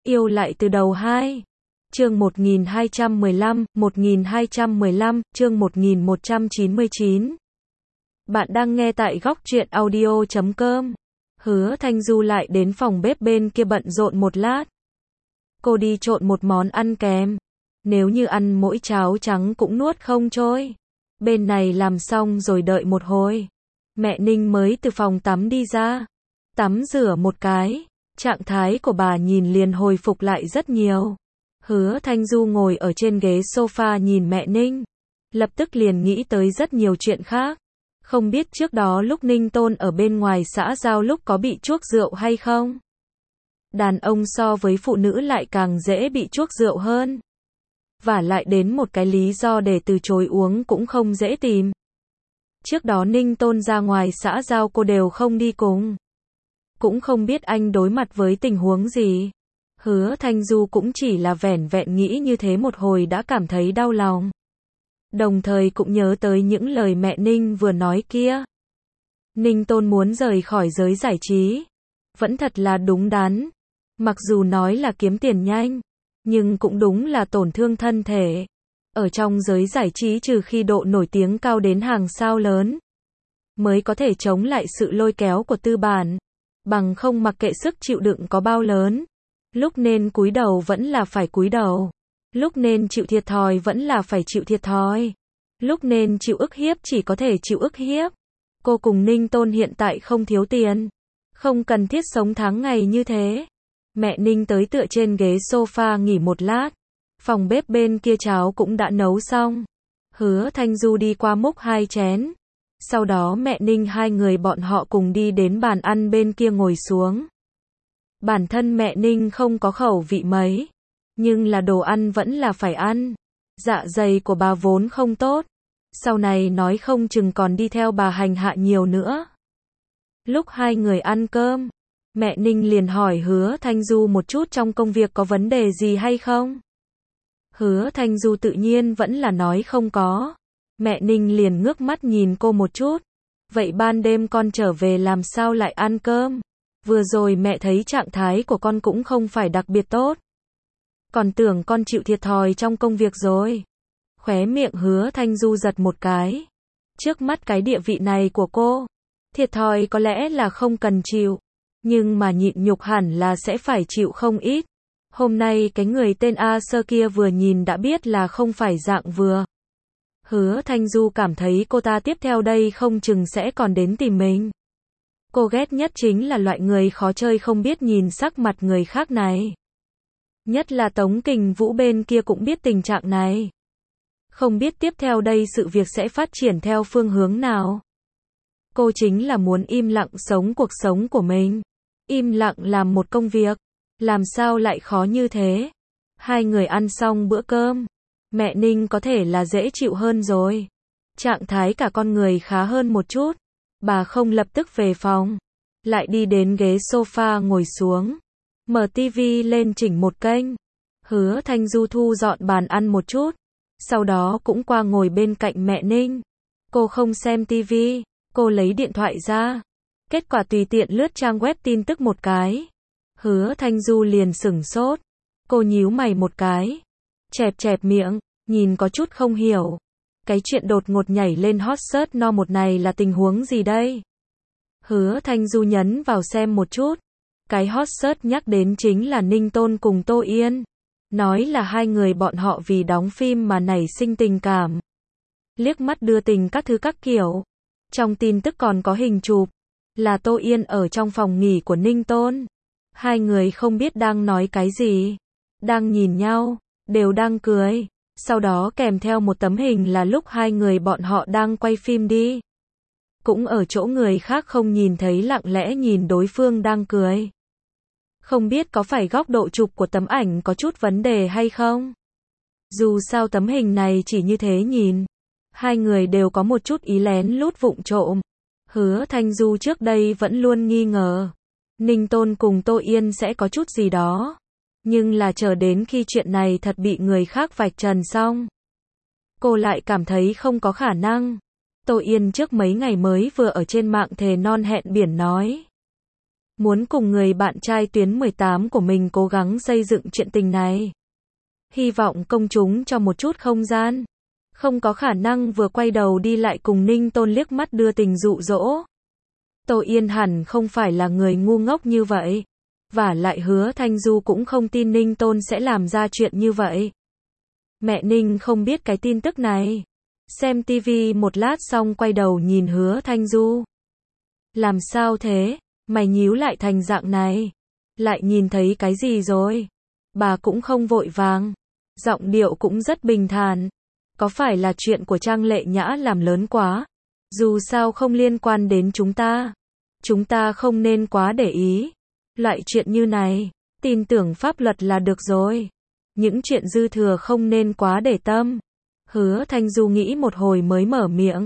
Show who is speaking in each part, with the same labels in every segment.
Speaker 1: Yêu lại từ đầu 2. Chương 1215, chương 1199. Bạn đang nghe tại góc truyện audio.com. Hứa Thanh Du lại đến phòng bếp bên kia bận rộn một lát. Cô đi trộn một món ăn kèm. Nếu như ăn mỗi cháo trắng cũng nuốt không trôi. Bên này làm xong rồi đợi một hồi. Mẹ Ninh mới từ phòng tắm đi ra. Tắm rửa một cái. Trạng thái của bà nhìn liền hồi phục lại rất nhiều. Hứa Thanh Du ngồi ở trên ghế sofa nhìn mẹ Ninh. Lập tức liền nghĩ tới rất nhiều chuyện khác. Không biết trước đó lúc Ninh Tôn ở bên ngoài xã giao lúc có bị chuốc rượu hay không? Đàn ông so với phụ nữ lại càng dễ bị chuốc rượu hơn. Và lại đến một cái lý do để từ chối uống cũng không dễ tìm. Trước đó Ninh Tôn ra ngoài xã giao cô đều không đi cùng. Cũng không biết anh đối mặt với tình huống gì. Hứa Thanh Du cũng chỉ là vẻn vẹn nghĩ như thế một hồi đã cảm thấy đau lòng. Đồng thời cũng nhớ tới những lời mẹ Ninh vừa nói kia. Ninh Tôn muốn rời khỏi giới giải trí. Vẫn thật là đúng đắn. Mặc dù nói là kiếm tiền nhanh, nhưng cũng đúng là tổn thương thân thể. Ở trong giới giải trí trừ khi độ nổi tiếng cao đến hàng sao lớn, mới có thể chống lại sự lôi kéo của tư bản. Bằng không mặc kệ sức chịu đựng có bao lớn. Lúc nên cúi đầu vẫn là phải cúi đầu. Lúc nên chịu thiệt thòi vẫn là phải chịu thiệt thòi. Lúc nên chịu ức hiếp chỉ có thể chịu ức hiếp. Cô cùng Ninh Tôn hiện tại không thiếu tiền. Không cần thiết sống tháng ngày như thế. Mẹ Ninh tới tựa trên ghế sofa nghỉ một lát. Phòng bếp bên kia cháo cũng đã nấu xong. Hứa Thanh Du đi qua múc 2 chén. Sau đó mẹ Ninh hai người bọn họ cùng đi đến bàn ăn bên kia ngồi xuống. Bản thân mẹ Ninh không có khẩu vị mấy. Nhưng là đồ ăn vẫn là phải ăn. Dạ dày của bà vốn không tốt. Sau này nói không chừng còn đi theo bà hành hạ nhiều nữa. Lúc hai người ăn cơm, mẹ Ninh liền hỏi Hứa Thanh Du một chút trong công việc có vấn đề gì hay không. Hứa Thanh Du tự nhiên vẫn là nói không có. Mẹ Ninh liền ngước mắt nhìn cô một chút. Vậy ban đêm con trở về làm sao lại ăn cơm? Vừa rồi mẹ thấy trạng thái của con cũng không phải đặc biệt tốt. Còn tưởng con chịu thiệt thòi trong công việc rồi. Khóe miệng Hứa Thanh Du giật một cái. Trước mắt cái địa vị này của cô, thiệt thòi có lẽ là không cần chịu. Nhưng mà nhịn nhục hẳn là sẽ phải chịu không ít. Hôm nay cái người tên A Sơ kia vừa nhìn đã biết là không phải dạng vừa. Hứa Thanh Du cảm thấy cô ta tiếp theo đây không chừng sẽ còn đến tìm mình. Cô ghét nhất chính là loại người khó chơi không biết nhìn sắc mặt người khác này. Nhất là Tống Kình Vũ bên kia cũng biết tình trạng này. Không biết tiếp theo đây sự việc sẽ phát triển theo phương hướng nào. Cô chính là muốn im lặng sống cuộc sống của mình. Im lặng làm một công việc. Làm sao lại khó như thế? Hai người ăn xong bữa cơm. Mẹ Ninh có thể là dễ chịu hơn rồi. Trạng thái cả con người khá hơn một chút. Bà không lập tức về phòng. Lại đi đến ghế sofa ngồi xuống. Mở tivi lên chỉnh một kênh. Hứa Thanh Du thu dọn bàn ăn một chút. Sau đó cũng qua ngồi bên cạnh mẹ Ninh. Cô không xem tivi. Cô lấy điện thoại ra. Kết quả tùy tiện lướt trang web tin tức một cái. Hứa Thanh Du liền sửng sốt. Cô nhíu mày một cái. Chẹp chẹp miệng. Nhìn có chút không hiểu. Cái chuyện đột ngột nhảy lên hot search no một này là tình huống gì đây? Hứa Thanh Du nhấn vào xem một chút. Cái hot search nhắc đến chính là Ninh Tôn cùng Tô Yên. Nói là hai người bọn họ vì đóng phim mà nảy sinh tình cảm. Liếc mắt đưa tình các thứ các kiểu. Trong tin tức còn có hình chụp. Là Tô Yên ở trong phòng nghỉ của Ninh Tôn. Hai người không biết đang nói cái gì. Đang nhìn nhau. Đều đang cười. Sau đó kèm theo một tấm hình là lúc hai người bọn họ đang quay phim đi. Cũng ở chỗ người khác không nhìn thấy lặng lẽ nhìn đối phương đang cười. Không biết có phải góc độ chụp của tấm ảnh có chút vấn đề hay không? Dù sao tấm hình này chỉ như thế nhìn. Hai người đều có một chút ý lén lút vụng trộm. Hứa Thanh Du trước đây vẫn luôn nghi ngờ. Ninh Tôn cùng Tô Yên sẽ có chút gì đó. Nhưng là chờ đến khi chuyện này thật bị người khác vạch trần xong. Cô lại cảm thấy không có khả năng. Tô Yên trước mấy ngày mới vừa ở trên mạng thề non hẹn biển nói. muốn cùng người bạn trai tuyến 18 của mình cố gắng xây dựng chuyện tình này. Hy vọng công chúng cho một chút không gian. Không có khả năng vừa quay đầu đi lại cùng Ninh Tôn liếc mắt đưa tình dụ dỗ. Tô Yên hẳn không phải là người ngu ngốc như vậy. Và lại Hứa Thanh Du cũng không tin Ninh Tôn sẽ làm ra chuyện như vậy. Mẹ Ninh không biết cái tin tức này. Xem tivi một lát xong quay đầu nhìn Hứa Thanh Du. Làm sao thế? Mày nhíu lại thành dạng này. Lại nhìn thấy cái gì rồi? Bà cũng không vội vàng. Giọng điệu cũng rất bình thản. Có phải là chuyện của Trang Lệ Nhã làm lớn quá? Dù sao không liên quan đến chúng ta. Chúng ta không nên quá để ý. Loại chuyện như này, tin tưởng pháp luật là được rồi. Những chuyện dư thừa không nên quá để tâm. Hứa Thanh Du nghĩ một hồi mới mở miệng.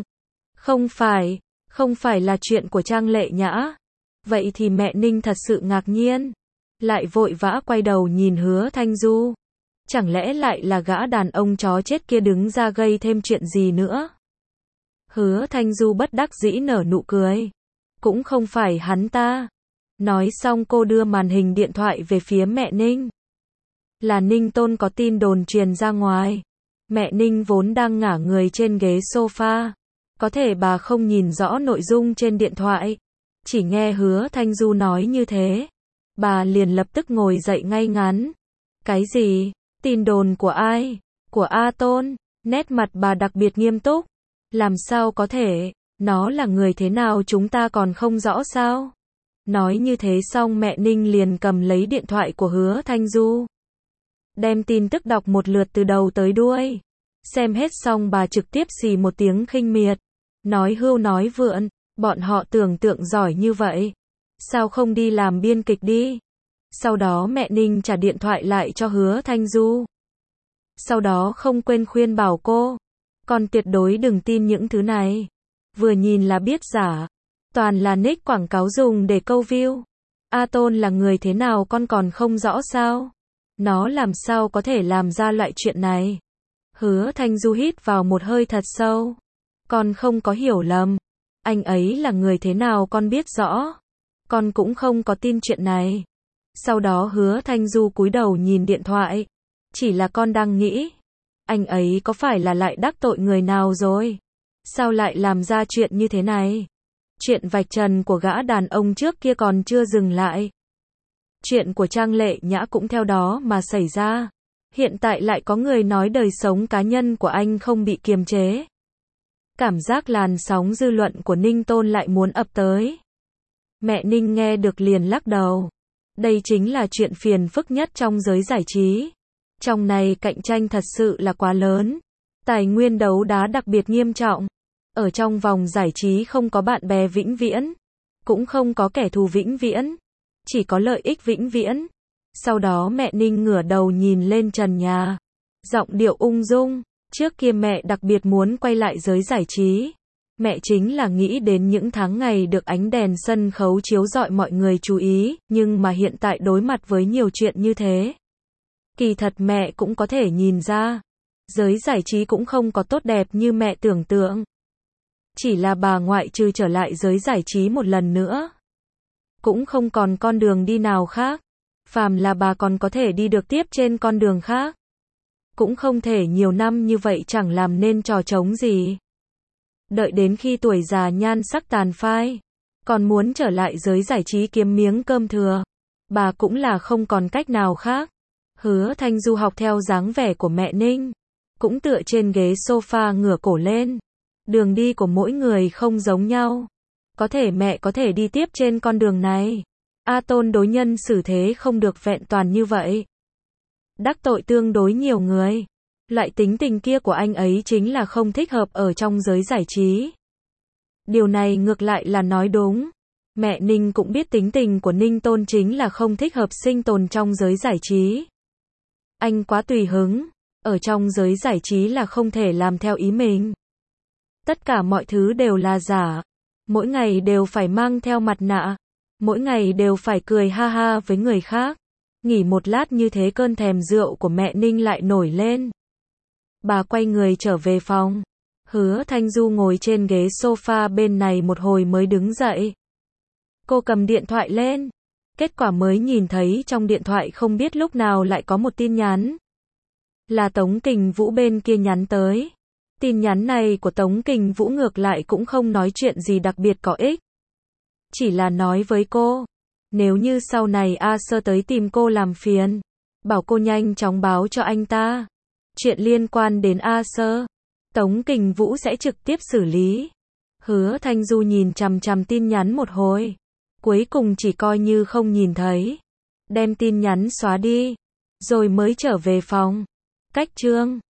Speaker 1: Không phải là chuyện của Trang Lệ Nhã. Vậy thì mẹ Ninh thật sự ngạc nhiên. Lại vội vã quay đầu nhìn Hứa Thanh Du. Chẳng lẽ lại là gã đàn ông chó chết kia đứng ra gây thêm chuyện gì nữa? Hứa Thanh Du bất đắc dĩ nở nụ cười. Cũng không phải hắn ta. Nói xong cô đưa màn hình điện thoại về phía mẹ Ninh. Là Ninh Tôn có tin đồn truyền ra ngoài. Mẹ Ninh vốn đang ngả người trên ghế sofa. Có thể bà không nhìn rõ nội dung trên điện thoại. Chỉ nghe Hứa Thanh Du nói như thế. Bà liền lập tức ngồi dậy ngay ngắn. Cái gì? Tin đồn của ai? Của A Tôn. Nét mặt bà đặc biệt nghiêm túc. Làm sao có thể? Nó là người thế nào chúng ta còn không rõ sao? Nói như thế xong mẹ Ninh liền cầm lấy điện thoại của Hứa Thanh Du. Đem tin tức đọc một lượt từ đầu tới đuôi. Xem hết xong bà trực tiếp xì một tiếng khinh miệt. Nói hưu nói vượn, bọn họ tưởng tượng giỏi như vậy. Sao không đi làm biên kịch đi? Sau đó mẹ Ninh trả điện thoại lại cho Hứa Thanh Du. Sau đó không quên khuyên bảo cô. Con tuyệt đối đừng tin những thứ này. Vừa nhìn là biết giả. Toàn là nick quảng cáo dùng để câu view. A Tôn là người thế nào con còn không rõ sao? Nó làm sao có thể làm ra loại chuyện này? Hứa Thanh Du hít vào một hơi thật sâu. Con không có hiểu lầm. Anh ấy là người thế nào con biết rõ. Con cũng không có tin chuyện này. Sau đó Hứa Thanh Du cúi đầu nhìn điện thoại. Chỉ là con đang nghĩ. Anh ấy có phải là lại đắc tội người nào rồi? Sao lại làm ra chuyện như thế này? Chuyện vạch trần của gã đàn ông trước kia còn chưa dừng lại. Chuyện của Trang Lệ Nhã cũng theo đó mà xảy ra. Hiện tại lại có người nói đời sống cá nhân của anh không bị kiềm chế. Cảm giác làn sóng dư luận của Ninh Tôn lại muốn ập tới. Mẹ Ninh nghe được liền lắc đầu. Đây chính là chuyện phiền phức nhất trong giới giải trí. Trong này cạnh tranh thật sự là quá lớn. Tài nguyên đấu đá đặc biệt nghiêm trọng. Ở trong vòng giải trí không có bạn bè vĩnh viễn. Cũng không có kẻ thù vĩnh viễn. Chỉ có lợi ích vĩnh viễn. Sau đó mẹ Ninh ngửa đầu nhìn lên trần nhà. Giọng điệu ung dung. Trước kia mẹ đặc biệt muốn quay lại giới giải trí. Mẹ chính là nghĩ đến những tháng ngày được ánh đèn sân khấu chiếu rọi mọi người chú ý. Nhưng mà hiện tại đối mặt với nhiều chuyện như thế. Kỳ thật mẹ cũng có thể nhìn ra. Giới giải trí cũng không có tốt đẹp như mẹ tưởng tượng. Chỉ là bà ngoại trừ trở lại giới giải trí một lần nữa. Cũng không còn con đường đi nào khác. Phàm là bà còn có thể đi được tiếp trên con đường khác. Cũng không thể nhiều năm như vậy chẳng làm nên trò trống gì. Đợi đến khi tuổi già nhan sắc tàn phai. Còn muốn trở lại giới giải trí kiếm miếng cơm thừa. Bà cũng là không còn cách nào khác. Hứa Thanh Du học theo dáng vẻ của mẹ Ninh. Cũng tựa trên ghế sofa ngửa cổ lên. Đường đi của mỗi người không giống nhau. Có thể mẹ có thể đi tiếp trên con đường này. A Tôn đối nhân xử thế không được vẹn toàn như vậy. Đắc tội tương đối nhiều người. Loại tính tình kia của anh ấy chính là không thích hợp ở trong giới giải trí. Điều này ngược lại là nói đúng. Mẹ Ninh cũng biết tính tình của Ninh Tôn chính là không thích hợp sinh tồn trong giới giải trí. Anh quá tùy hứng. Ở trong giới giải trí là không thể làm theo ý mình. Tất cả mọi thứ đều là giả. Mỗi ngày đều phải mang theo mặt nạ. Mỗi ngày đều phải cười ha ha với người khác. Nghỉ một lát như thế cơn thèm rượu của mẹ Ninh lại nổi lên. Bà quay người trở về phòng. Hứa Thanh Du ngồi trên ghế sofa bên này một hồi mới đứng dậy. Cô cầm điện thoại lên. Kết quả mới nhìn thấy trong điện thoại không biết lúc nào lại có một tin nhắn. Là Tống Kình Vũ bên kia nhắn tới. Tin nhắn này của Tống Kình Vũ ngược lại cũng không nói chuyện gì đặc biệt có ích. Chỉ là nói với cô, nếu như sau này A Sơ tới tìm cô làm phiền, bảo cô nhanh chóng báo cho anh ta. Chuyện liên quan đến A Sơ, Tống Kình Vũ sẽ trực tiếp xử lý. Hứa Thanh Du nhìn chằm chằm tin nhắn một hồi, cuối cùng chỉ coi như không nhìn thấy, đem tin nhắn xóa đi, rồi mới trở về phòng. Cách chương